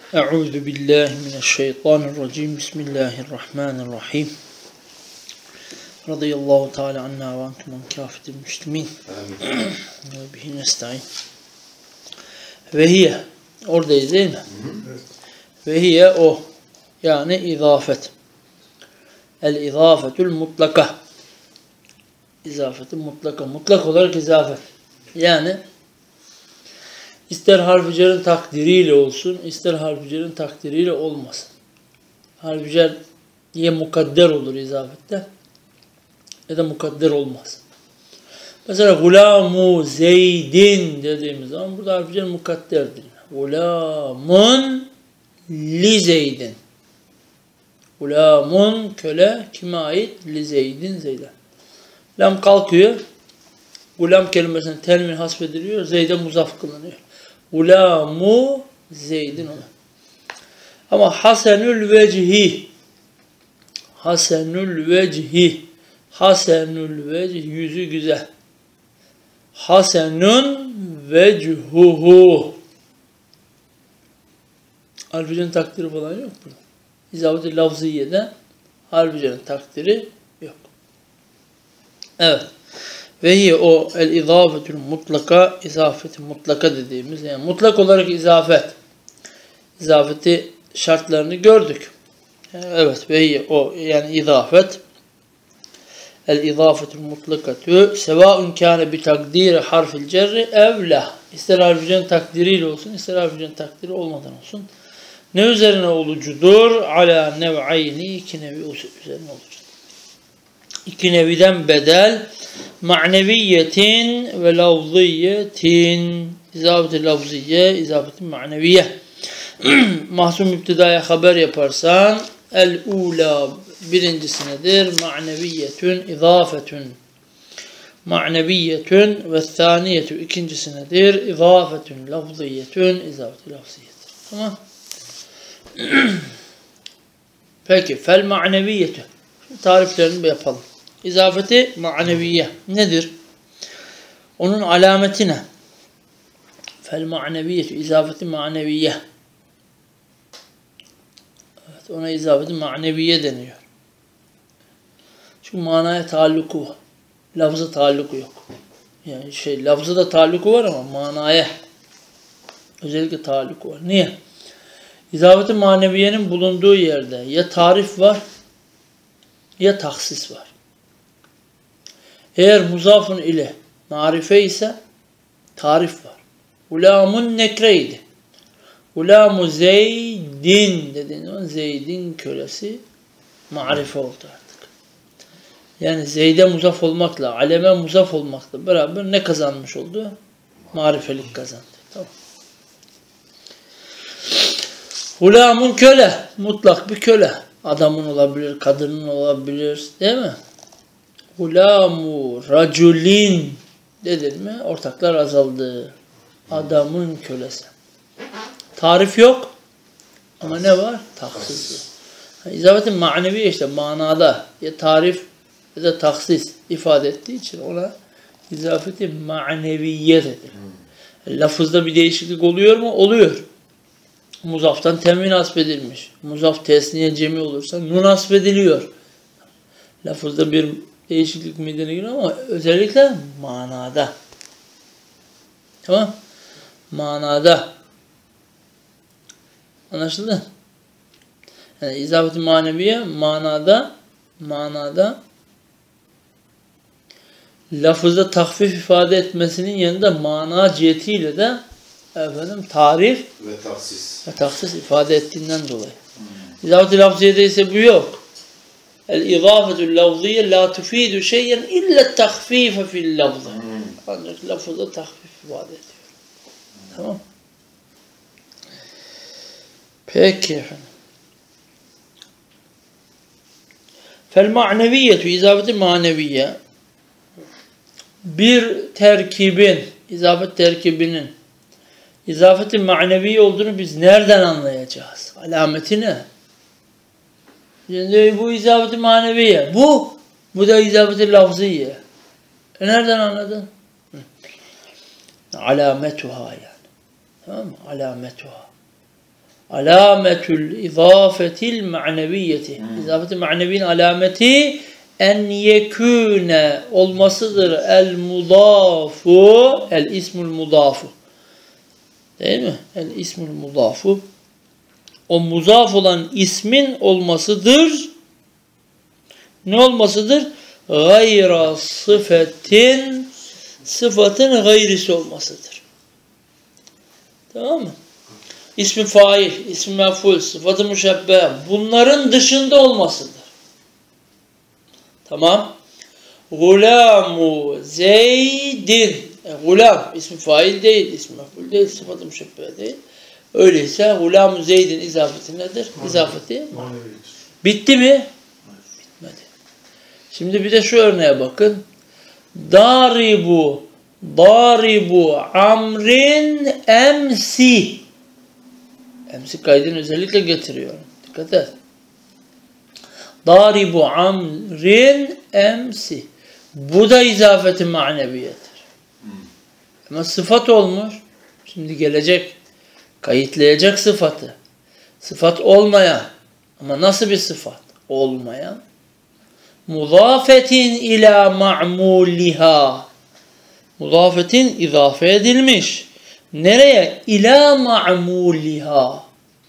Euzu billahi mineşşeytanirracim. Bismillahirrahmanirrahim. Radıyallahu teala anna ve entum an kâfetil müslimin. Amin. Ve bihi nestaîn. Ve hiye. Oradayız değil mi? Evet. Ve hiye o. Yani izafet. El izafetül mutlaka. İzafeti mutlaka. Mutlak olarak izafet. Yani İster harf-i cer'in takdiriyle olsun, ister harf-i cer'in takdiriyle olmasın. Harf-i cer ya mukadder olur izafette ya da mukadder olmaz. Mesela gulamu zeydin dediğimiz zaman burada harf-i cer mukadderdir. Gulamun li zeydin. Gulamun köle kime ait? Li zeydin zeyden. Lam kalkıyor. Gulam kelimesine tenvin hasfediliyor. Zeyd'e muzaf kılınıyor. Gulamu Zeyd'in ona. Ama hasenül vecihi. Hasenül vecihi. Hasenül vecihi. Yüzü güzel. Hasenun vechuhu. Harf-i takdiri falan yok burada. İzafet-i lafziyede harf-i takdiri yok. Evet. Ve hiye o el izafetül mutlaka, izafeti mutlaka dediğimiz, yani mutlak olarak izafet. İzafeti şartlarını gördük. Evet, ve hiye o yani izafet. El izafetül mutlakatü sevaun kâne bi takdiri harfil cerri evla. İster harf-i takdiriyle olsun, ister harf-i takdiri olmadan olsun. Ne üzerine olucudur? Ala nev'ayni, iki nevi üzerine olucudur. İki neviden bedel ma'neviyetin ve lafziyetin. İzafet-i lafziye, izafet-i ma'neviye. Mahzun müptedaya haber yaparsan el-ula birincisinedir. Ma'neviyetün, izafetün. Ma'neviyetün ve thaniyetü ikincisinedir. İzafetün, lafziyetün, izafet-i lafziyetir. Tamam. Peki, fel ma'neviyetü. Tariflerini yapalım. İzafeti maneviye nedir? Onun alameti ne? Fel maneviyetü izafeti maneviye. Evet, ona izafeti maneviye deniyor. Çünkü manaya taalluku var. Lafza taalluku yok. Yani lafza da taalluku var ama manaya özellikle taalluku var. Niye? İzafeti maneviyenin bulunduğu yerde ya tarif var ya taksis var. Eğer muzafın ile marife ise tarif var. Gulamun nekreydi. Gulamu zeydin dediğin zaman Zeyd'in kölesi marife oldu artık. Yani Zeyd'e muzaf olmakla, aleme muzaf olmakla beraber ne kazanmış oldu? Marifelik kazandı. Tamam. Gulamun köle. Mutlak bir köle. Adamın olabilir, kadının olabilir. Değil mi? Gulamu raculin dedin mi? Ortaklar azaldı. Adamın kölesi. Tarif yok. Ama ne var? Taksis. İzafet-i manevi işte manada ya tarif ya da taksis ifade ettiği için ona izafet-i maneviye dedi. Lafızda bir değişiklik oluyor mu? Oluyor. Muzaftan temin hasbedilmiş. Muzaf tesniye cemi olursa nun hasbediliyor. Lafızda bir değişiklik meydana geliyor ama özellikle manada. Tamam? Manada. Anlaşıldı? Yani izafet-i maneviye manada lafızda tahfif ifade etmesinin yanında mana cihetiyle de tarif ve taksis ifade ettiğinden dolayı. İzafet-i lafziyede ise bu yok. El-izafetü lafziye la tufidu şeyyen illa tahfife fil lafzı. Ancak lafızda tahfif ifade ediyor. Tamam. Peki efendim. Fel ma'neviyyetü izafeti maneviye bir terkibin, izafet terkibinin izafeti manevi olduğunu biz nereden anlayacağız? Alameti ne? Şimdi bu izafeti maneviye. Bu da izafeti lafziye. Nereden anladın? Alametuha yani. Tamam mı? Alametuha. alametül izafetil ma'neviyeti. İzafeti ma'nevinin alameti en yekûne olmasıdır. El mudafu, el ismul mudafu. Değil mi? El ismul mudafu. O muzaf olan ismin olmasıdır. Ne olmasıdır? Gayra sıfetin, sıfatın gayrisi olmasıdır. Tamam mı? İsmi fail, ismi mef'ul, sıfatı müşebbe, bunların dışında olmasıdır. Tamam. Gulamu Zeydin. Gulam ismi fail değil, ismi mef'ul değil, sıfatı müşebbe değil. Öyleyse Gulamu Zeydin izafeti nedir? İzafeti bitti mi? Bitmedi. Şimdi bir de şu örneğe bakın. Daribu Amrin emsi. Emsi kaydını özellikle getiriyorum. Dikkat et. Daribu Amrin emsi. Bu da izafeti maneviyedir. Ama sıfat olmuş. Şimdi gelecek. Kayıtlayacak sıfatı. Sıfat olmayan. Ama nasıl bir sıfat? Olmayan. Mudafetin ila ma'muliha. Mudafetin izafe edilmiş. Nereye? İla ma'muliha.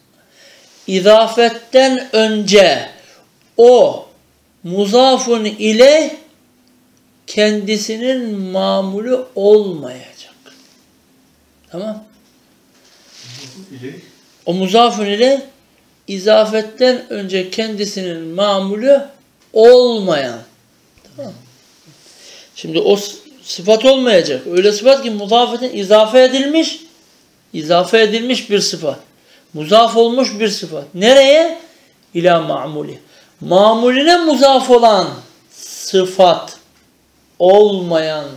İzafetten önce o muzafun ile kendisinin mamulü olmayacak. Tamam. O muzafun ile izafetten önce kendisinin mamulü olmayan. Tamam. Şimdi o sıfat olmayacak. Öyle sıfat ki muzafetin izafe edilmiş bir sıfat. Muzaf olmuş bir sıfat. Nereye? İlâ ma'muli. Mamulüne muzaf olan sıfat olmayandır.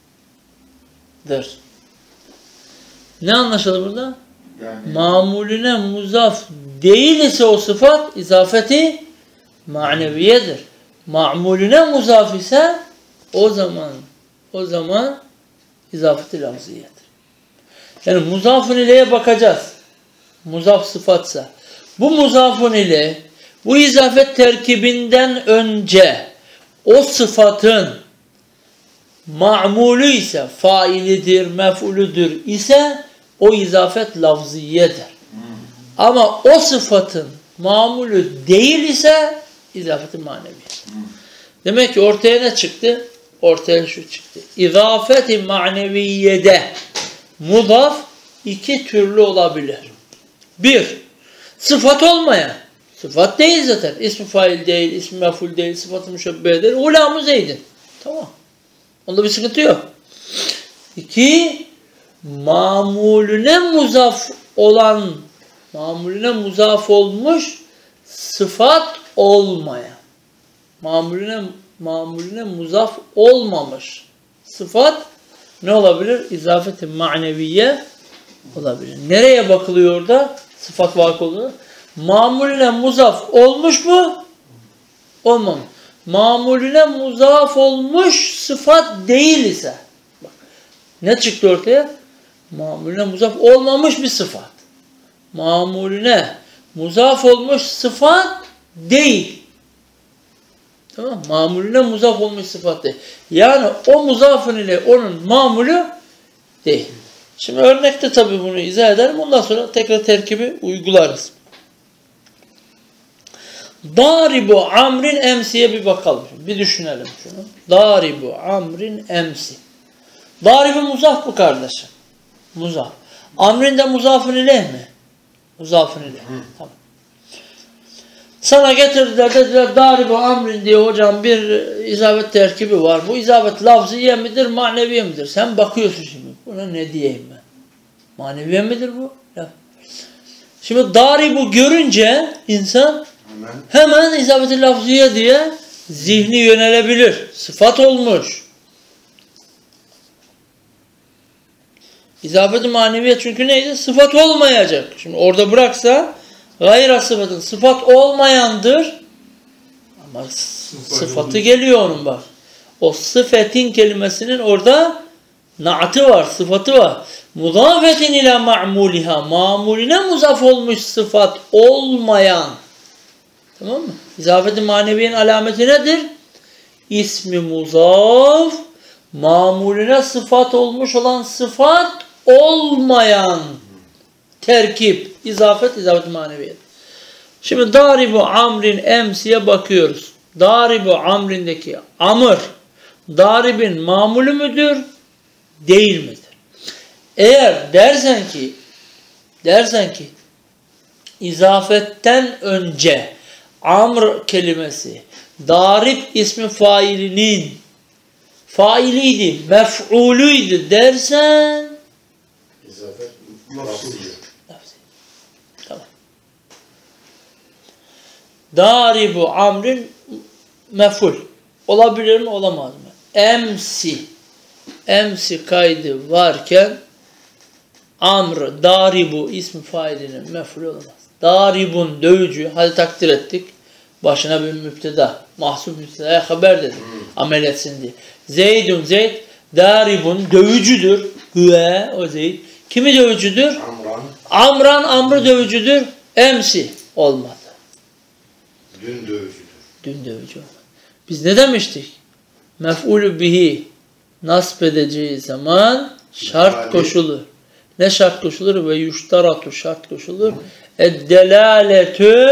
Ne anlaşıldı burada? Yani mamulüne muzaf değil ise o sıfat izafeti maneviyedir. Ma'mulüne muzaf ise o zaman izafeti lafziyedir. Yani muzafun ileye bakacağız. Muzaf sıfatsa. Bu muzafun ile bu izafet terkibinden önce o sıfatın ma'mulü ise, failidir, mef'ulüdür ise o izafet lafziyedir. Ama o sıfatın ma'mulü değil ise izafeti manevi. Demek ki ortaya ne çıktı? Ortaya şu çıktı. İzafeti maneviyede mudaf iki türlü olabilir. Bir, sıfat olmayan. Sıfat değil zaten. İsmi fail değil, ismi mef'ul değil, sıfatı müşebbe değil. Ulamı Zeydin. Tamam. Onda bir sıkıntı yok. İki, mamulüne muzaf olan, mamulüne muzaf olmuş sıfat olmayan. Mamulüne muzaf olmamış sıfat ne olabilir? İzafeti maneviye olabilir. Nereye bakılıyor orada? Sıfat vakı oluyor. Mamulüne muzaf olmuş mu? Olmamış. Mamulüne muzaf olmuş sıfat değil ise. Bak, ne çıktı ortaya? Mamulüne muzaf olmamış bir sıfat. Mamulüne muzaf olmuş sıfat değil. Tamam. Mamulüne muzaf olmuş sıfat değil. Yani o muzafın ile onun mamulü değil. Şimdi örnekte tabii bunu izah ederim. Ondan sonra tekrar terkibi uygularız. Daribu amrin emsiye bir bakalım. Bir düşünelim şunu. Daribu amrin emsi. Daribu muzaf bu kardeşim. Muzaf. Amrin de muzafın ile mi? Muzafın ile. Tamam. Sana getirdiler dediler daribu amrin diye hocam bir izafet terkibi var. Bu izafet lafziye midir, maneviye midir? Sen bakıyorsun şimdi. Buna ne diyeyim ben? Maneviye midir bu? Ya. Şimdi daribu görünce insan hemen izafet-i lafziye diye zihni yönelebilir. Sıfat olmuş. İzafet-i maneviyet çünkü neydi? Sıfat olmayacak. Şimdi orada bıraksa gayra sıfatın sıfat olmayandır. Ama sıfatı geliyor onun bak. O sıfetin kelimesinin orada naatı var, sıfatı var. Muzafetin ila ma'muliha. Ma'muline muzaf olmuş sıfat olmayan. Tamam mı? İzafet-i maneviyenin alameti nedir? İsmi muzaf, ma'muline sıfat olmuş olan sıfat olmayan terkip. İzafet-i maneviyet. Şimdi daribu amrin emsiye bakıyoruz. Daribu amrindeki amr, daribin mamulü müdür? Değil midir? Eğer dersen ki izafetten önce amr kelimesi darib ismi failinin failiydi, mef'ulüydü dersen İzafet lafzı. Tamam. Daribu amrin mef'ul. Olabilir mi, olamaz mı? Emsi kaydı varken amr, daribu ismi failinin mef'ul olamaz. Daribun dövücü, hadi takdir ettik. Başına bir müpteda, mahsub müptedaya haber dedik. Amel etsin diye. Zeydun Zeyd, daribun dövücüdür. Hüve o Zeyd. Kimi dövücüdür? Amran amrı dövücüdür. Emsi olmadı. Dün dövücüdür. Dün dövücü olmadı. Biz ne demiştik? Mef'ulü bihi nasp edeceği zaman şart koşulur. Ne şart koşulur? Ve yuştaratu şart koşulur. Eddelaletü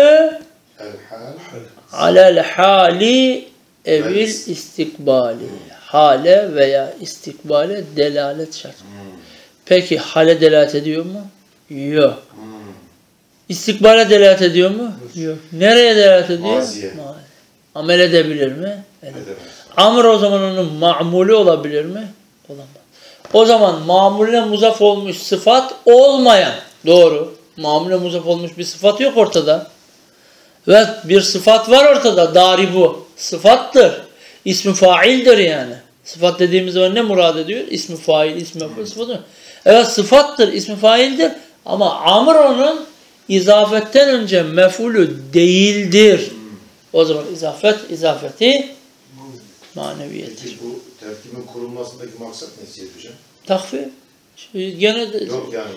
alel hali evil istikbali. Hale veya istikbale delalet şart. Peki hale delalet ediyor mu? Yok. İstikbale delalet ediyor mu? Yok. Nereye delalet ediyor? Maziye. Amel edebilir mi? Edemez. Amr o zaman onun ma'mulü olabilir mi? Olamaz. O zaman ma'mulüne muzaf olmuş sıfat olmayan. Doğru. Ma'mulüne muzaf olmuş bir sıfat yok ortada. Ve bir sıfat var ortada. Daribu. Sıfattır. İsmi faildir yani. Sıfat dediğimiz zaman ne murad ediyor? İsmi fail, ismi mef'ul, sıfatı. Evet sıfattır, ismi faildir. Ama amr onun izafetten önce mef'ulü değildir. O zaman izafeti maneviyettir. Peki bu terkibin kurulmasındaki maksat ne Seyit Hocam? Takfir. Gene de, yok yani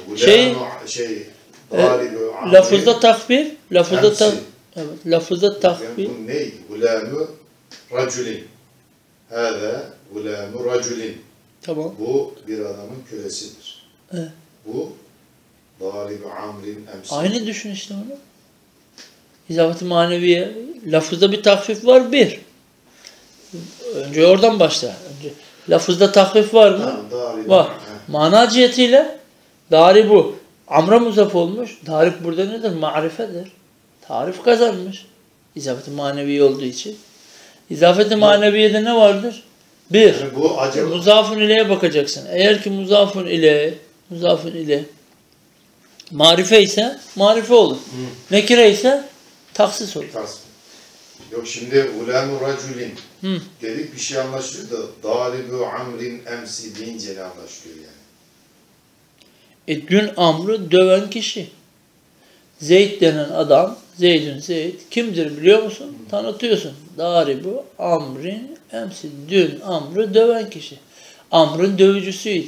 bu lafızda takfir, lafızda takfir. Bu neydi? Gulâmü raculin. Hâzâ gulâmü raculin. Tamam. Bu bir adamın kölesidir. Evet. Bu dâribu amrin emsi. Aynı düşün işte onu. İzafet-i maneviye. Lafızda bir takfif var bir. Önce oradan başla. Önce lafızda takfif var mı? Var. Mana cihetiyle daribu amra muzaf olmuş. Darib burada nedir? Marifedir. Tarif kazanmış. İzafet-i maneviye olduğu için. İzafet-i maneviyede ne vardır? Bir. Yani bu acaba Muzafun ileye bakacaksın. Eğer ki muzafun ile marife ise marife olur. Nekire ise taksis olur. yok şimdi gulâmü raculin dedik bir şey anlaşılıyor da dâribu amrin emsi deyince ne anlaşılıyor yani? Dün amrı döven kişi. Zeyd denen adam, Zeydün Zeyd kimdir biliyor musun? Tanıtıyorsun. Daribu amrin emsi. Dün amrı döven kişi. Amrın dövücüsüydü.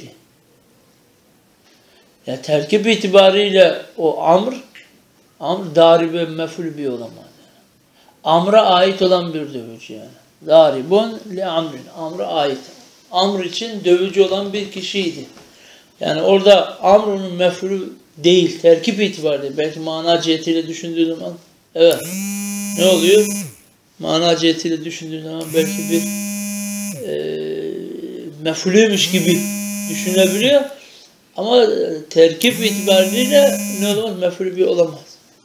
Ya terkip itibariyle o amr daribe mef'ul bir olamaz. Amr'a ait olan bir dövücü yani. Daribun li amrin. Amr'a ait. Amr için dövücü olan bir kişiydi. Yani orada amr'un mef'ulü değil, terkip itibariyle. Belki mana cihetiyle düşündüğü zaman evet. Ne oluyor? Mana cihetiyle düşündüğü zaman belki bir mef'ulüymüş gibi düşünebiliyor. Ama terkip itibariyle ne olamaz? Mef'ulü bir olamaz.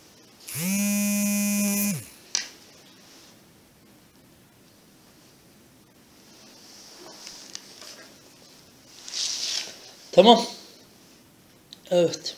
Tamam. Evet.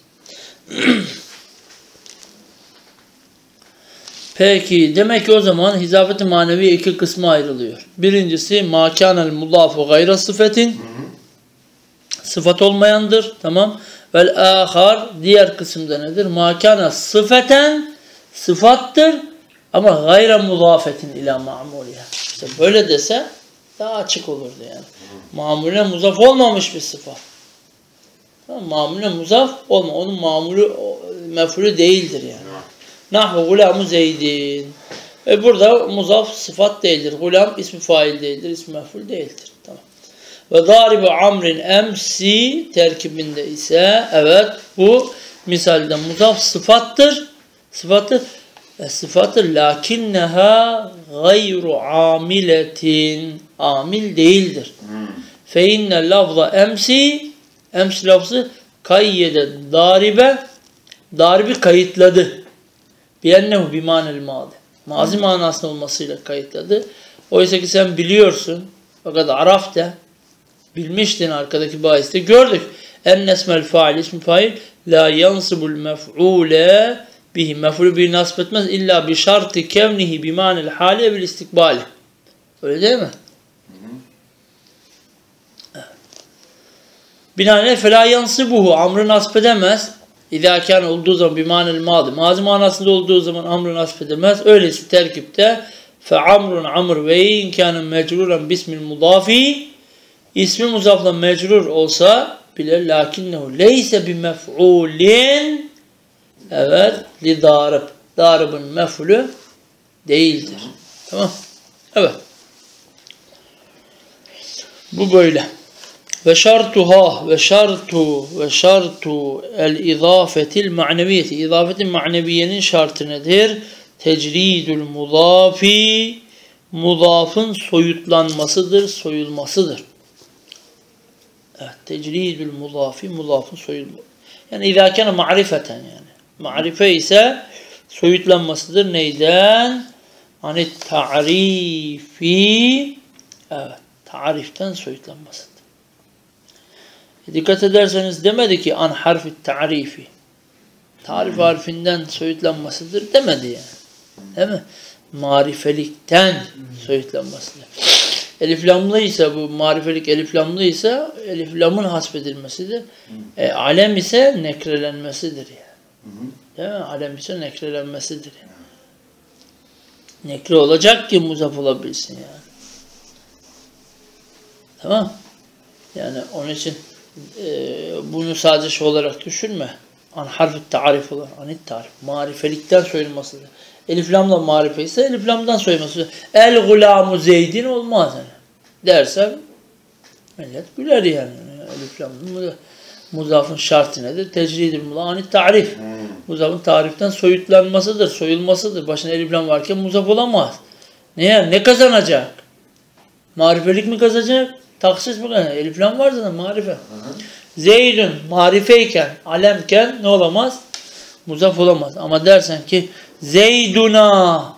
Peki demek ki o zaman izafet-i manevi iki kısma ayrılıyor. Birincisi ma kânel mudâfu gayra sıfetin sıfat olmayandır. Tamam. Vel âhar diğer kısımda nedir? Ma kâne sıfeten sıfattır ama gayra mudâfetin ila ma'muliha. İşte böyle dese Daha açık olurdu yani. Mamule muzaf olmamış bir sıfat. Mamule muzaf olma. Onun mamulü mef'ulü değildir yani. Nahvu gulamu Zeydin. Burada muzaf sıfat değildir. Gulam ismi fail değildir. İsmi mef'ul değildir. Tamam. Ve daribu amrin emsi terkibinde ise evet bu misalde muzaf sıfattır. Sıfattır. Lakinneha gayru amiletin. Amil değildir. Fe inne lafza emsi lafzı kayyede daribi kayıtladı. Biennehu bimanel mazi. Mazi manasında olmasıyla kayıtladı. Oysa ki sen biliyorsun. Fakat arafte bilmiştin arkadaki bahiste. Gördük. Ennesmel fail ismi fail la yansibul mef'ule bihi. Mef'ulü bir nasip etmez. İlla bi şartı kevnihi bimanel hali bil istikbali. Öyle değil mi? Binaenaleyh felâ yansıbuhu amrı nasip edemez. İzâ olduğu zaman bimanel mazi. Mazi manasında olduğu zaman amrı nasip edemez. Öyleyse terkipte fe amrun amr ve inkâne mecruren bismil mudafi ismi muzafla mecrur olsa bile lakinnehu leyse bi mef'ulin evet li darib. Daribin mef'ulü değildir. Tamam. Evet. Bu böyle. Ve şartuha ve şartu el izafetil ma'neviyeti. İzafetin ma'neviyenin şartı nedir? Tecridül mudafi mudafın soyutlanmasıdır, soyulmasıdır. Evet, tecridül mudafi mudafın soyulması. Yani izâ kâne ma'rifeten yani. Ma'rife ise soyutlanmasıdır. Neyden? Hani ta'rifi evet, tariften soyutlanmasıdır. Dikkat ederseniz demedi ki an harfi ta'rifi. Tarif harfinden soyutlanmasıdır demedi yani. Değil mi? Marifelikten soyutlanmasıdır. Eliflamlıysa bu marifelik eliflamlıysa eliflamın hasbedilmesidir. Alem ise nekrelenmesidir yani. Değil mi? Alem ise nekrelenmesidir yani. Nekre olacak ki muzaf olabilsin yani. Tamam. Yani onun için bunu sadece şey olarak düşünme. An harfi tarif olan, anit tarif. Marifelikten soyulmasıdır. Eliflamla marife ise eliflamdan soyulmasıdır. El gulamu Zeydin olmaz yani. Dersem millet güler yani. Eliflamlı muzafın şartı nedir? Tecridül muzaf anit tarif. Muzafın tariften soyutlanmasıdır, soyulmasıdır. Başına eliflam varken muzaf olamaz. Ne kazanacak? Marifelik mi kazanacak? Taksis mi kazanacak? Eliflam var zaten marife. Zeydün marifeyken, alemken ne olamaz? Muzaf olamaz. Ama dersen ki Zeyduna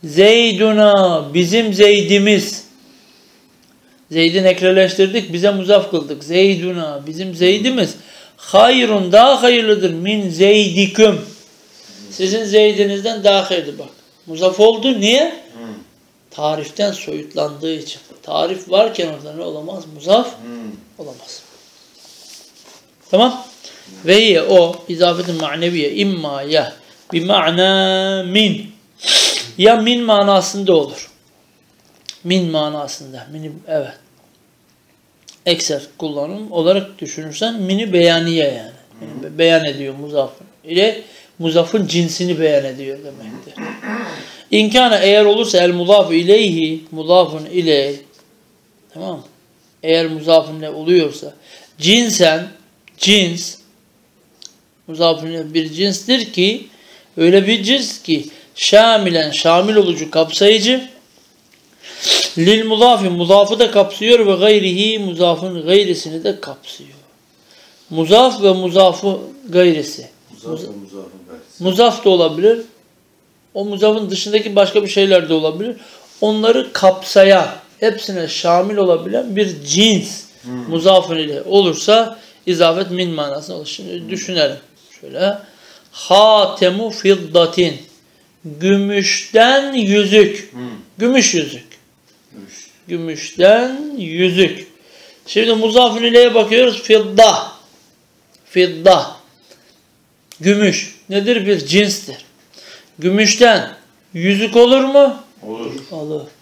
bizim Zeydimiz. Zeyd'i nekreleştirdik, bize muzaf kıldık. Zeyduna bizim Zeydimiz. Hayrun daha hayırlıdır min Zeydiküm. Sizin Zeydinizden daha hayırlıdır bak. Muzaf oldu. Niye? Tariften soyutlandığı için. Tarif varken orada ne olamaz? Muzaf olamaz. Tamam. Ve o izafetin maneviye imma ya bi ma'na min. Ya min manasında olur. Min manasında. Evet. Ekser kullanım olarak düşünürsen mini beyaniye yani. Yani beyan ediyor muzafın. İle muzafın cinsini beyan ediyor demektir. İmkanı eğer olursa el muzafı ileyhi muzafın ileyh. Tamam mı? Eğer muzafın ne oluyorsa cinsen cins muzafın bir cinstir ki öyle bir cins ki şamilen şamil olucu kapsayıcı lil muzafi muzafı da kapsıyor ve gayrihi muzafın gayrisini de kapsıyor. Muzaf ve muzafı gayrisi. Muzaf da olabilir. O muzafın dışındaki başka bir şeyler de olabilir. Onları kapsayan, hepsine şamil olabilen bir cins muzafın ile olursa izafet min manasına olur. Şimdi düşünelim. Şöyle. Hatemu fiddatin. Gümüşten yüzük. Gümüş yüzük. Gümüşten yüzük. Şimdi muzafın ileye bakıyoruz. Fidda. Fidda. Gümüş. Nedir? Bir cinstir. Gümüşten yüzük olur mu? Olur. Olur.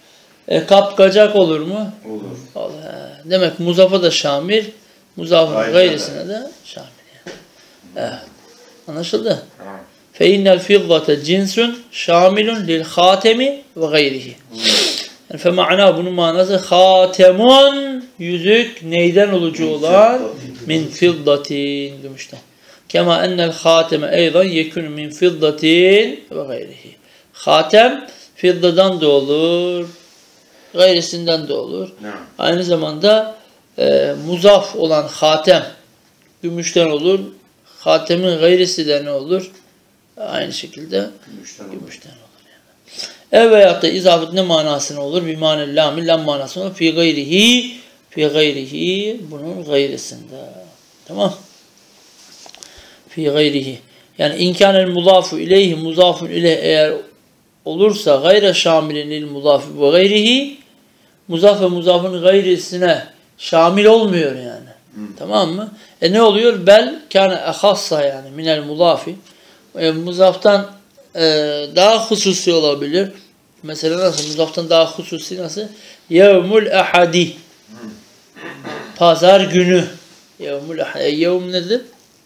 Kapkacak olur mu? Olur. Demek muzafa da şamil, muzafın Aynen. gayrisine de şamil. Yani. Evet. Anlaşıldı? Tamam. فَاِنَّ الْفِضَّةَ cinsun şamilun lil hatemi ve gayrihi. Yani fema'na bunun manası hatemun yüzük neyden olucu olan? Min fiddatin gümüşten. Kema ennel hateme eydan yekunu min fiddatin ve gayrihi. Hatem fiddadan da olur, gayrisinden de olur. Aynı zamanda muzaf olan hatem gümüşten olur. Hatemin gayrisi de ne olur? Aynı şekilde gümüşten olur. Yani. Veyahut da izafet ne manasına olur? Bir manel lamil lam manasına olur. Fi gayrihi bunun gayrisinde. Tamam. Fi gayrihi. Yani imkanel muzafu ileyhi muzafun ileyh eğer olursa gayre şamilin lil muzafi ve gayrihi muzaf ve muzafın gayrisine şamil olmuyor yani. Tamam mı? Ne oluyor? Bel kâne ehassa yani minel muzafi. Muzaftan daha hususi olabilir. Mesela nasıl? Muzaftan daha hususi nasıl? Yevmul ahadi. Pazar günü. Yevmul ahadi. Yevm nedir?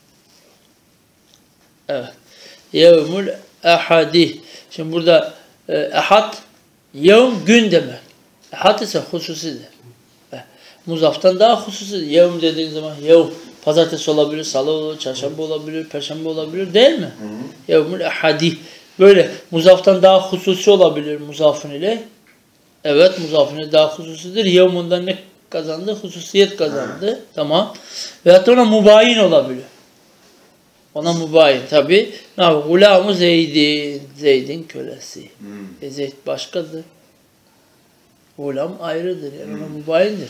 Evet. Yevmul ahadi. Şimdi burada ahad yevm gün demek. Ahad ise hususidir. Muzaftan daha hususidir. Yevm dediğin zaman yevm pazartesi olabilir, salı olabilir, çarşamba olabilir, perşembe olabilir değil mi? Yevmul ahadi. Böyle muzaftan daha hususi olabilir muzafın ile. Evet muzafın ile daha hususidir. Yevmundan ne kazandı? Hususiyet kazandı. Tamam. Veyahut da ona mubayin olabilir. Ona mubayin tabi. Gulamu Zeydin. Zeyd'in kölesi. Zeyd başkadır. Gulam ayrıdır. Yani ona mubayindir.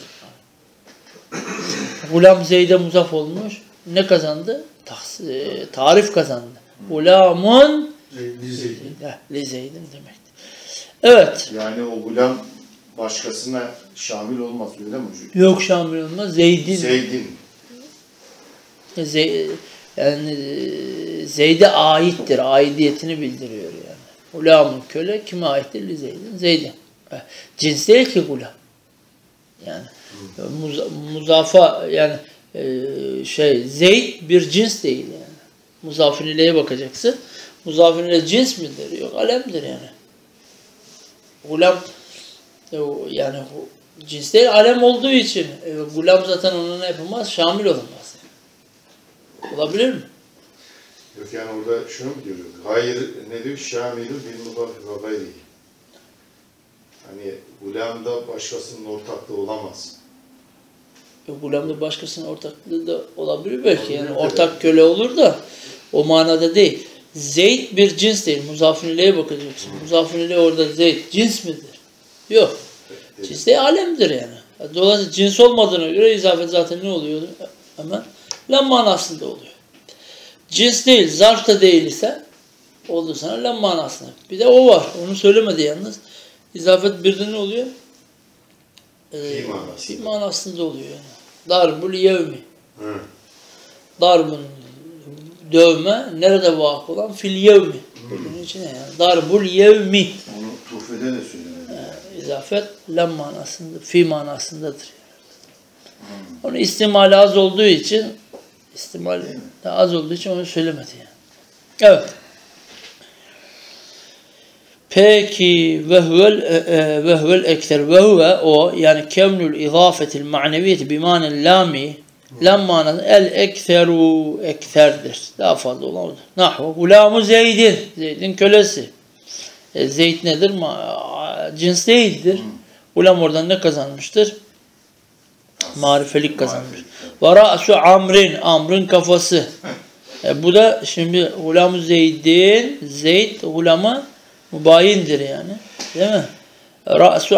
Gulam Zeyd'e muzaf olmuş. Ne kazandı? Tarif kazandı. Gulamun li Zeydin demektir. Evet. Yani o gulam başkasına şamil olmaz öyle mi hocam? Yok şamil olmaz. Zeyd'in. Yani Zeyd'e aittir. Aidiyetini bildiriyor yani. Gulamun köle kime aittir? Li Zeydin. Zeyd'in. Cins değil ki gulam. Yani muzafa yani Zeyd bir cins değil yani. Muzafin ileye bakacaksın. Muzafin ile cins midir? Yok alemdir yani. Gulam yani cins değil alem olduğu için gulam zaten ona ne yapamaz? Şamil olamaz. Yani. Olabilir mi? Yok yani orada şunu mu diyoruz? Hayır ne diyor? Şamilü bil mudafi ve gayrihi. Hani gulamda başkasının ortaklığı olamaz. Gulamda başkasının ortaklığı da olabilir belki. Yani ortak köle olur da o manada değil. Zeyd bir cins değil. Muzafin ileye bakacaksın. Muzafin ile orada Zeyd cins midir? Yok. Cins değil alemdir yani. Dolayısıyla cins olmadığına göre izafet zaten ne oluyor? Hemen lam manasında oluyor. Cins değil, zarf da değil ise oldu sana lam manasında. Bir de o var. Onu söylemedi yalnız. İzafet birden ne oluyor? Fi manasında oluyor yani. Darbul yevmi. Darbun dövme nerede vakı olan? Fil yevmi. Bunun içine yani. Darbul yevmi. Onu Tuhfe'de de söylemedi. İzafet lam manasında, fi manasındadır. Onu istimali az olduğu için onu söylemedi yani. Evet. Peki ve huvel ekser ve huve o yani kevnül izafetil maneviyeti bimanel lami lam manası el ekseru ekserdir. Daha fazla olamaz. Nahvu gulamu Zeydin. Zeyd'in kölesi. Zeyd nedir? Cins değildir. Gulam oradan ne kazanmıştır? Marifelik kazanmış. Ve ra'su amrin. Amr'ın kafası. Bu da şimdi gulam-ı Zeyd'in Zeyd gulama mubayindir yani. Değil mi? Ra'su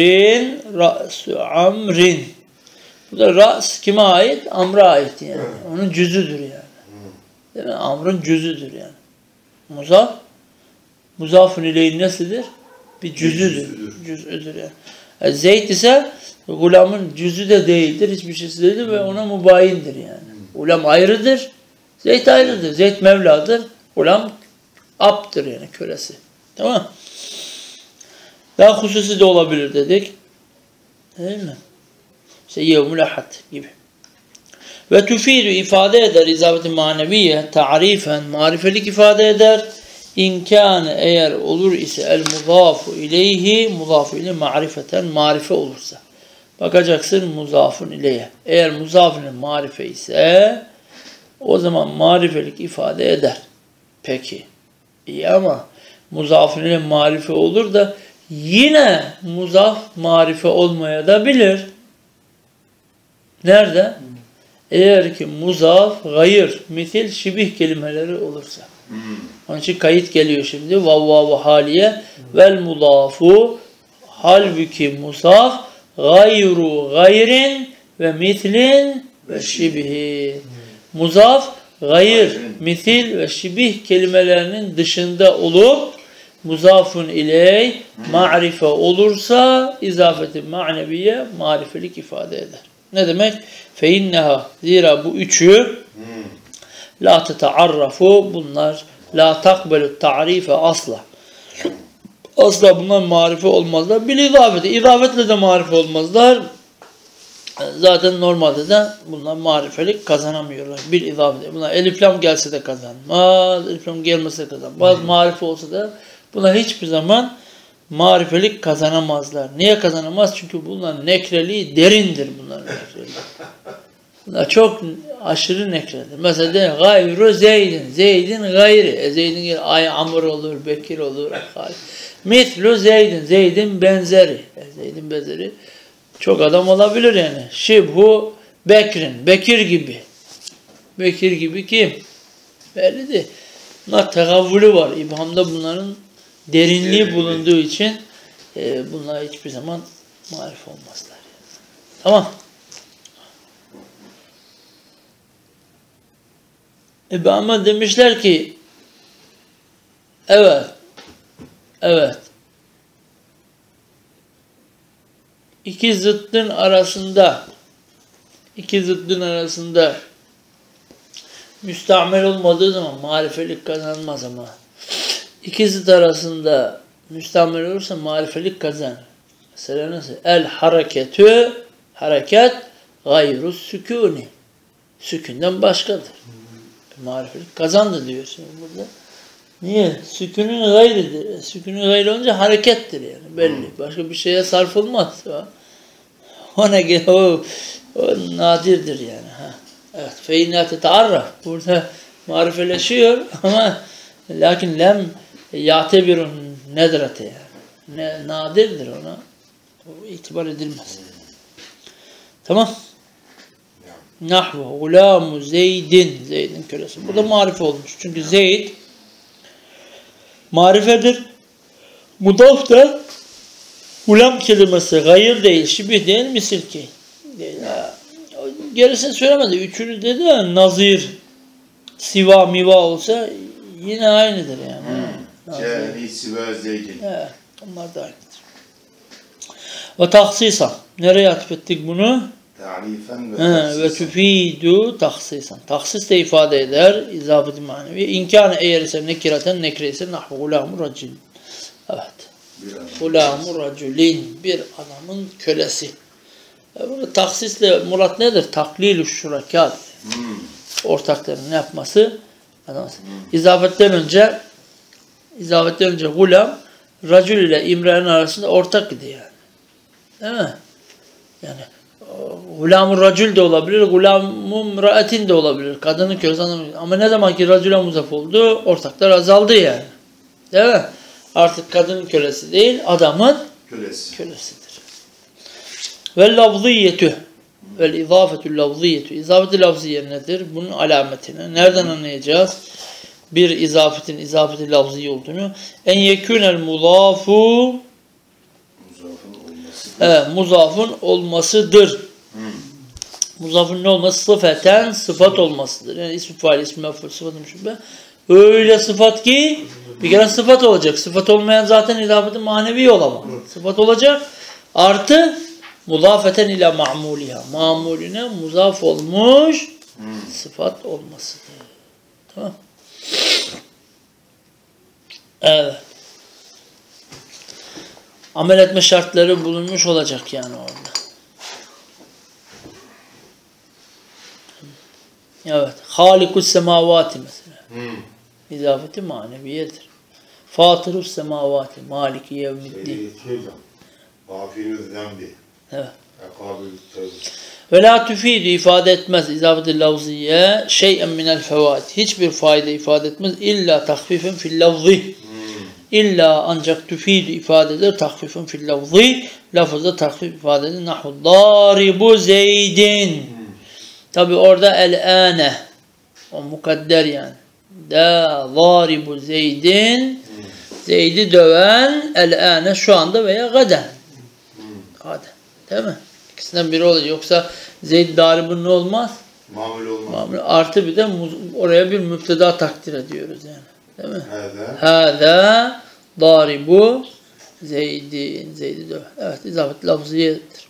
amrin. Bu da ra's kime ait? Amr'a ait yani. Onun cüzüdür yani. Değil mi? Amr'ın cüzüdür yani. Muzafın ileyhin nesidir? Bir cüzüdür. Cüzüdür yani. Zeyd ise gulamın cüzü de değildir. Hiçbir şeysi değildir ve ona mubayindir yani. Gulam ayrıdır. Zeyd ayrıdır. Zeyd Mevla'dır. Gulam abdır yani kölesi. Tamam. Daha hususi de olabilir dedik. Değil mi? İşte yevmül ahad gibi. Ve tüfidu ifade eder izafeti maneviye ta'rifen marifelik ifade eder. İmkanı eğer olur ise el muzafu ileyhi muzafu ile marifeten marife olursa. Bakacaksın muzafun ileyhe. Eğer muzafun marife ise o zaman marifelik ifade eder. Peki. İyi ama muzafun ile marife olur da yine muzaf marife olmaya da bilir. Nerede? Eğer ki muzaf, gayr, mitil, şibih kelimeleri olursa. Onun için kayıt geliyor şimdi. Vavvavu haliye vel muzafu halbuki muzaf gayru gayrin ve mitlin ve şibihi. Muzaf, gayr, mitil ve şibih kelimelerinin dışında olup muzafun iley ma'rife olursa izafeti maneviye marifelik ifade eder. Ne demek? Feinneha zira bu üçü la tetearrafu bunlar la takbelu ta'rife asla. Asla bunlar marife olmazlar. Bil izafeti. İzafetle de marife olmazlar. Zaten normalde de bunlar marifelik kazanamıyorlar. Bil izafeti. Bunlar elif lam gelse de kazanmaz. Elif lam gelmese de kazanmaz. Marife olsa da bunlar hiçbir zaman marifelik kazanamazlar. Niye kazanamaz? Çünkü bunlar nekreliği derindir bunların nekreliği. Bunlar çok aşırı nekredir. Mesela gayru zeydin. Zeydin gayri. Zeydin ay amr olur, bekir olur. Mithlu zeydin. Zeydin benzeri. Zeydin benzeri. Çok adam olabilir yani. Şibhu bekrin. Bekir gibi. Bekir gibi kim? Belli değil. Bunlar tegavvülü var. İbhamda bunların derinliği bulunduğu için bunlar hiçbir zaman marif olmazlar. Tamam. Ama demişler ki evet iki zıttın arasında müstamel olmadığı zaman marifelik kazanmaz ama iki zıt arasında müstamel olursa marifelik kazanır. Mesela nasıl? El hareketü hareket gayru sükûni. Sükünden başkadır. Marifelik kazandı diyor şimdi burada. Niye? Sükünün gayridir. Sükünün gayri olunca harekettir yani belli. Başka bir şeye sarf olmaz. Ona göre o nadirdir yani. Evet. Feinna tetearraf. Burada marifeleşiyor ama lakin lem ya'tebirun nedrete yani. Nadirdir ona. O itibar edilmez. Tamam. Nahvu gulamu Zeydin. Zeyd'in kölesi. Burada marife olmuş. Çünkü Zeyd marifedir. Mudaf da gulam kelimesi gayr değil, şibih değil, misil ki. Gerisini söylemedi. Üçünü dedi ya nazir, siva, miva olsa yine aynıdır yani. Cehli, siva, Zeydin. Evet. Onlar da aynıdır. Ve taksisan. Nereye atfettik bunu? Ta'rifen ve tüfidu taksisan. Taksis de ifade eder. İzafeti manevi. İmkanı eğer ise nekiraten nekre ise nahvu gulamu racil. Evet. Gulamu raculin. Bir adamın kölesi. Burada taksisle murat nedir? Taklil-ü şurakat. Ortakların ne yapması? İzafetten önce gulam racul ile imre'nin arasında ortak idi yani. Değil mi? Yani gulam-ı racül de olabilir, gulam-ı mra'atin de olabilir. Kadının kölesi anlamıyor. Ama ne zaman ki racüle muzaf oldu, ortaklar azaldı yani. Değil mi? Artık kadının kölesi değil, adamın kölesidir. Vel lafziyetü vel izafetü lafziyetü. İzafet-i lafziye nedir? Bunun alametini. Nereden anlayacağız? Bir izafeti lafziye olduğunu. En yekûnel muzafu muzafın olmasıdır. Muzafın ne olması? Sıfeten sıfat olmasıdır. Yani ismi fail, ismi mef'ul, sıfatı müşebbe. Öyle sıfat ki bir kere sıfat olacak. Sıfat olmayan zaten izafeti manevi olamaz. Sıfat olacak. Artı muzafeten ila ma'muliha. Ma'muline muzaf olmuş sıfat olmasıdır. Tamam. Evet. amel etme şartları bulunmuş olacak yani orada. Evet. Halikus semavati mesela. İzafeti maneviyedir. Fatırus semavati. Maliki yevmiddin. Gafirü zembi. Evet. Ekabül tevbe. Ve la tüfidu ifade etmez izafeti lafziye şey'en minel fevaid. Hiçbir fayda ifade etmez. İlla tahfifen fil lafzi. İlla ancak tüfidu ifade eder. Tahfifen fil lafzi. Lafızda tahfif ifade eder. Nahu daribu zeydin. Tabi orada el-âne. O mukadder yani. Da daribu zeydin. Zeyd'i döven el-âne şu anda veya gaden. Gaden. Değil mi? İkisinden biri olacak. Yoksa Zeyd daribun ne olmaz? Mamul olmaz. Mamul. Artı bir de oraya bir müpteda takdir ediyoruz yani. Değil mi? Hâzâ daribu Zeyd'in. Zeyd'i döven. Evet. İzafet lafziyedir.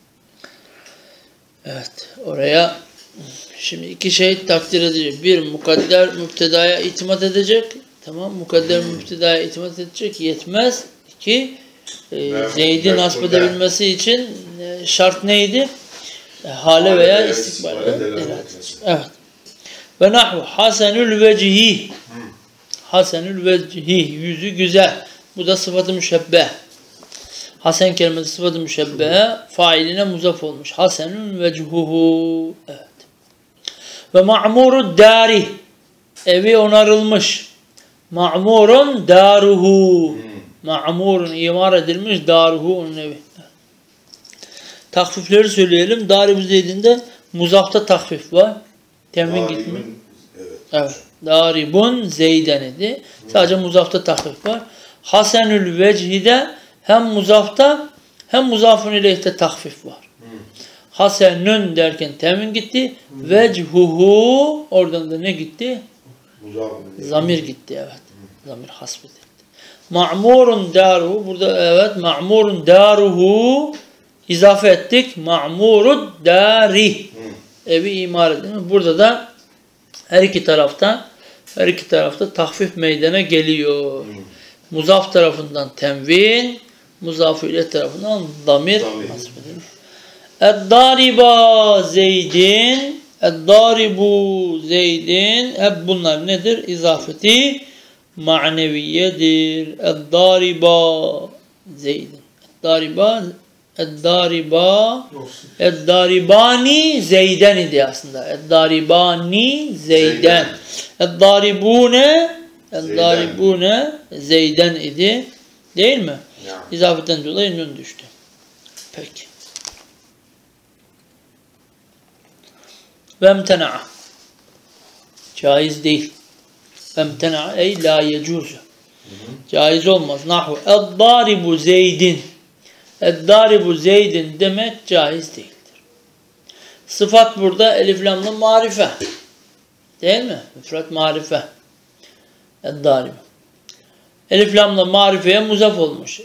Evet. Oraya şimdi iki şey takdir edecek. Bir, mukadder müptedaya itimat edecek. Tamam. Mukadder müptedaya itimat edecek. Yetmez. İki, Zeyd'i nasip edebilmesi için şart neydi? Hale veya istikbale. Evet. Ve nahvu hasenül vecihi. Hasenül vecihi. Yüzü güzel. Bu da sıfat-ı müşebbeh. Hasen kelimesi sıfat-ı müşebbehe failine muzaf olmuş. Hasenün vechuhu. Evet. Ve ma'murud dari. Evi onarılmış. Ma'murun daruhu. Ma'murun imar edilmiş daruhu onun evi. Takfifleri söyleyelim. Darib Zeyd'inde muzafta takfif var. Temin gitmiş. Evet. Daribun Zeyden idi. Sadece muzafta takfif var. Hasenül vechide hem muzafta hem muzafun ileyhte takfif var. Hasenün derken temin gitti. Vechuhu oradan da ne gitti? Zamir gitti evet. Zamir hasbedildi. Ma'murun daruhu burada evet ma'murun daruhu izafe ettik. Ma'murud dari. Evi imar edilmiş. Burada da her iki tarafta tahfif meydana geliyor. Muzaf tarafından tenvin, muzaf-ı ileyh tarafından damir hasbedilmiş. Ed-dariba Zeydin, ed-daribu Zeydin hep bunlar nedir? İzafeti maneviyedir. Ed-dariba Zeydin. Ed-daribani Zeyden idi aslında. Ed-daribani Zeyden. Ed-daribune Zeyden idi. Değil mi? Yani. İzafetten dolayı nun düştü. Peki. Vemtena'a. Caiz değil. Vemtena'a ey la yecuzu. Caiz olmaz. Nahu. Ed-daribu Zeydin. Ed-daribu Zeydin demek caiz değildir. Sıfat burada elif lamlı marife. Değil mi? Müfret marife. Ed-daribu. Elif lamla marifeye muzaf olmuş.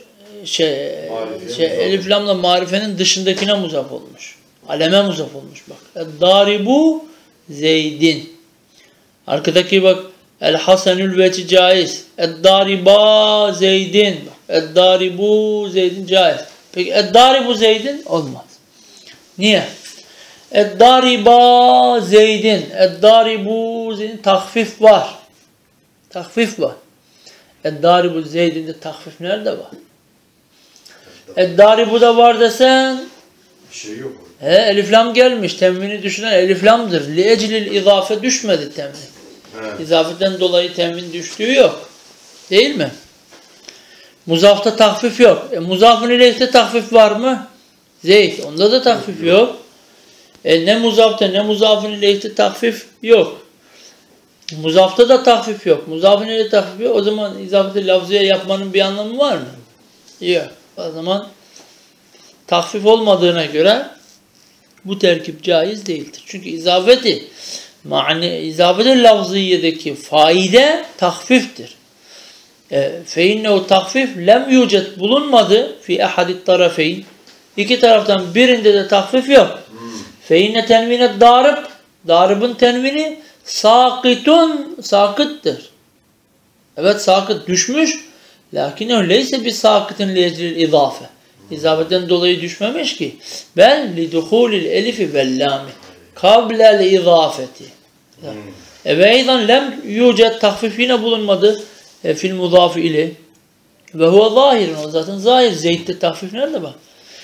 Elif lamla marifenin dışındakine muzaf olmuş. Aleme muzaf olmuş bak. Ed-daribu Zeydin. Arkadaki bak el-hasenül veci caiz. Ed-dariba Zeydin. Ed-daribu Zeydin caiz. Peki ed-daribu Zeydin olmaz. Niye? Ed-dariba Zeydin. Ed-daribu Zeydin tahfif var. Tahfif var. Ed-daribu Zeydin'de tahfif nerede var? Ed-daribu da var desen bir şey yok. Elif lam gelmiş. Tenvini düşünen elif lamdır. Li-eclil izafe düşmedi tenvin. Evet. İzafeten dolayı tenvin düştüğü yok. Değil mi? Muzafta tahfif yok. Muzafın ileyhte tahfif var mı? Zeyd. Onda da tahfif yok. Ne muzafta ne muzafın ileyhte tahfif yok. Muzafta da tahfif yok. Muzafın ileyhte tahfif yok. O zaman izafeti lafziye yapmanın bir anlamı var mı? Yok. O zaman tahfif olmadığına göre bu terkip caiz değildir. Çünkü izafeti lafziyedeki faide tahfiftir. Feinnehu tahfif lem yucet bulunmadı fi ahadit tarafeyn. İki taraftan birinde de tahfif yok. Feinne tenvine darib. Daribin tenvini sakıttır. Evet sakıt düşmüş. Lakin öyleyse bir sakıtın liyecil izafe. İzafetten dolayı düşmemiş ki. Bel liduhulil elifi vel lami. Kablel izafeti. Ve eydan lem yucet tahfif yine bulunmadı fil muzafi ile. Ve huve zahirin, o zaten zahir. Zeyd'de tahfif nerede bak?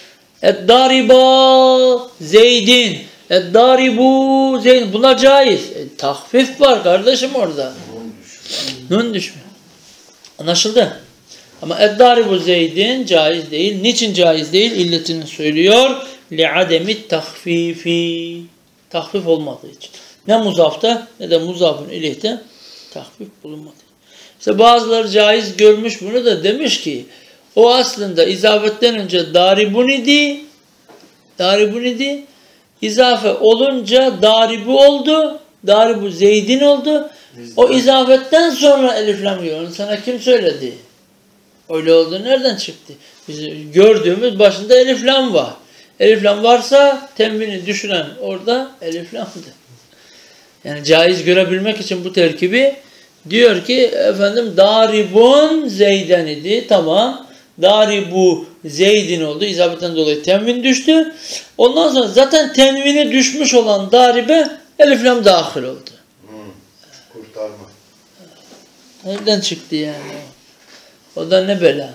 Eddariba Zeydin. Eddaribu Zeydin. Bunlar caiz. Tahfif var kardeşim orada. Nun düşmüyor. Anlaşıldı? Ama eddaribu Zeydin caiz değil. Niçin caiz değil? İlletini söylüyor. Li'ademi tahfifi. Tahfif olmadığı için. Ne muzafta ne de muzafın ileyhte tahfif bulunmadı. İşte bazıları caiz görmüş bunu da demiş ki o aslında izafetten önce daribun idi. Daribun idi. İzafe olunca daribu oldu. Daribu Zeydin oldu. O izafetten sonra elif lam yiyor. Onu sana kim söyledi? Öyle oldu. Nereden çıktı? Biz gördüğümüz başında elif lam var. Elif lam varsa tenvini düşüren orada elif lamdı. Yani caiz görebilmek için bu terkibi diyor ki efendim daribun Zeyden idi. Tamam. Daribu Zeydin oldu. İzafetten dolayı tenvin düştü. Ondan sonra zaten tenvini düşmüş olan daribe elif lam dahil oldu. Kurtarma. Nereden çıktı yani? O da ne bela.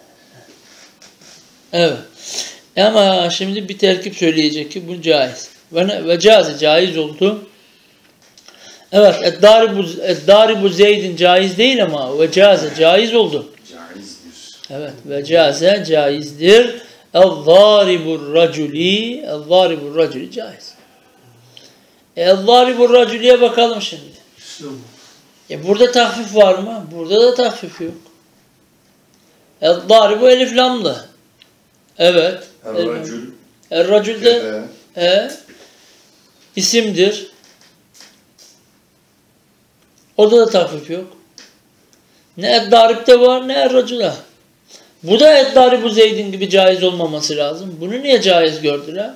Evet. Ama şimdi bir terkip söyleyecek ki bu caiz. Ve caiz oldu. Evet. Eddaribu Zeydin caiz değil ama ve caiz oldu. Caizdir. Evet. Ve caizdir. El-zâribur raculi caiz. El-zâribur raculiye bakalım şimdi. Burada tahfif var mı? Burada da tahfif yok. El-zâribu elif lamlı. Evet. El-racul de isimdir. Orada da tahfif yok. Ne Eddarib'de var ne Er-Racul'a. Bu da Eddaribu Zeydin gibi caiz olmaması lazım. Bunu niye caiz gördüler?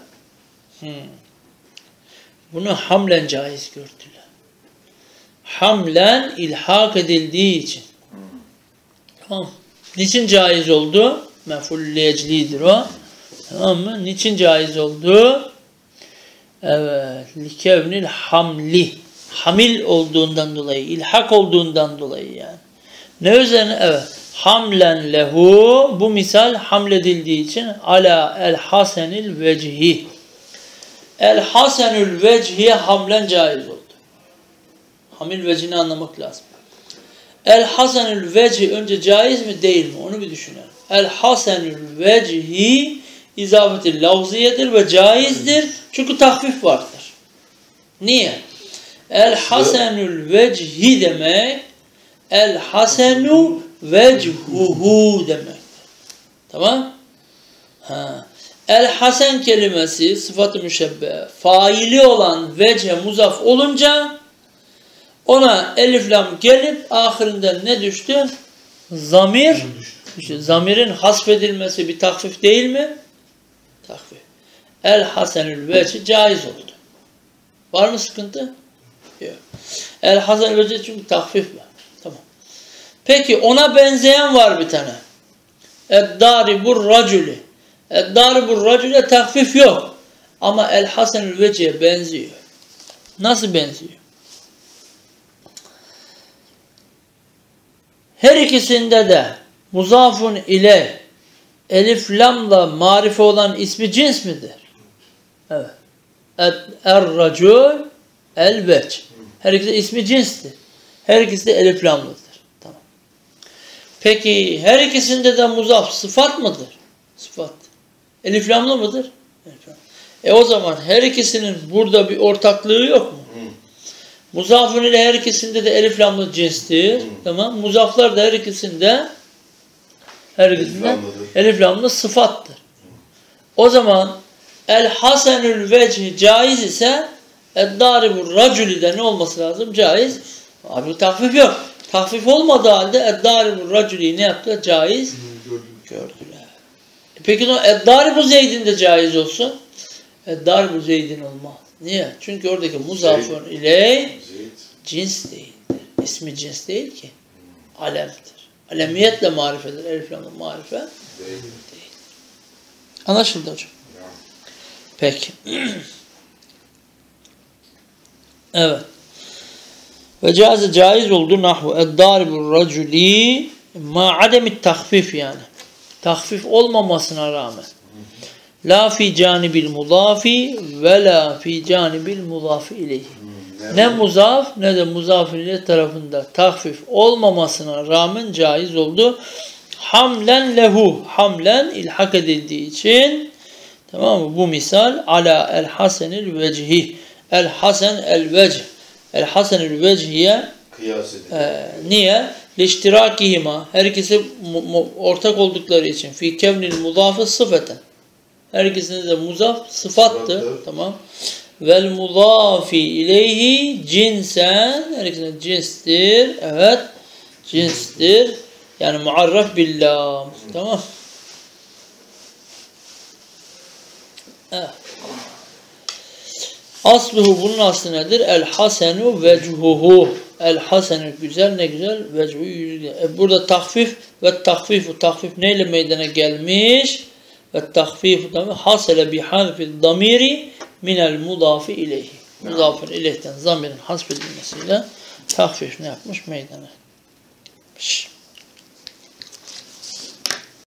Bunu hamlen caiz gördüler. Hamlen ilhak edildiği için. Tamam. Niçin caiz oldu? Mef'ul-leclidir o. Tamam mı? Niçin caiz oldu? Evet. Likevnil hamli. Hamil olduğundan dolayı, ilhak olduğundan dolayı yani. Ne üzerine? Evet. Hamlen lehu, bu misal hamledildiği için ala el hasenil vecihi. El hasenül vecihiye hamlen caiz oldu. Hamil vecihini anlamak lazım. El hasenül vecihi önce caiz mi değil mi? Onu bir düşünelim. El hasenül vecihi izafeti lafziyedir ve caizdir. Çünkü tahfif vardır. Niye? El hasenül vecihi demek el hasenu vechuhu demek. Tamam? El hasen kelimesi sıfat-ı müşebbe faili olan vece muzaf olunca ona elif lam gelip ahirinden ne düştü? Zamir. İşte zamirin hasfedilmesi bir tahfif değil mi? Tahfif. El hasenül veci caiz oldu. Var mı sıkıntı? Yok. El hasenül veci çünkü tahfif var. Tamam. Peki ona benzeyen var bir tane. Eddaribur raculi. Eddaribur racule tahfif yok. Ama el hasenül veciye benziyor. Nasıl benziyor? Her ikisinde de muzafun ile elif lamla marife olan ismi cins midir? Evet. Er-racul el-veç. Her ikisi ismi cinstir. Her ikisi de elif lamlıdır. Tamam. Peki her ikisinde de muzaf sıfat mıdır? Sıfat. Elif lamlı mıdır? Elif lamlı. O zaman her ikisinin burada bir ortaklığı yok mu? Muzafun ile her ikisinde de elif lamlı cinstir. Tamam. Muzaflar da her ikisinde elif lamlı sıfattır. O zaman el hasenül vecih caiz ise eddaribur racülide ne olması lazım? Caiz. Abi tahfif yok. Tahfif olmadığı halde eddaribur racüliyi ne yaptılar? Caiz gördüler. Peki o eddaribu zeydin de caiz olsun. Eddaribu zeydin olmaz. Niye? Çünkü oradaki muzafun ile cins değildir. İsmi cins değil ki. Alemdir. Alemiyetle marifedir. Elif lamın marife. Değil. Anlaşıldı hocam. Ya. Peki. Evet. Ve caiz oldu nahvu eddâribur raculi ma ademit tahfif yani. Tahfif olmamasına rağmen. La fi canibil mudafi ve la fi canibil mudafi ileyhi. Ne muzaf ne de muzaf ileyh tarafında tahfif olmamasına rağmen caiz oldu. Hamlen lehu. Hamlen ilhak edildiği için, tamam mı? Bu misal ala el hasenil vecihi. El hasen el vecih. El hasenil vecihiye Kıyas edilir. niye? Leştirakihima. Her ikisi ortak oldukları için. Fi kevnil mudafı sıfeten. Her ikisinde de muzaf sıfattı. Sıfattır. Tamam. Vel mudafi ileyhi cinsen. Her ikisinde cinstir. Evet. Cinstir. Yani muarraf billah. Tamam. Evet. Asluhu bunun aslı nedir? El hasenu vechuhu. El hasenu güzel, ne güzel? Vechuhu yüzü. Burada tahfif ve tahfifu. Tahfif neyle meydana gelmiş? Ve tahfifu da hasele bi harfi damiri minel mudafi ileyhi. Mudafın ileyhten zamirin hasfedilmesiyle tahfif ne yapmış? Meydana gelmiş.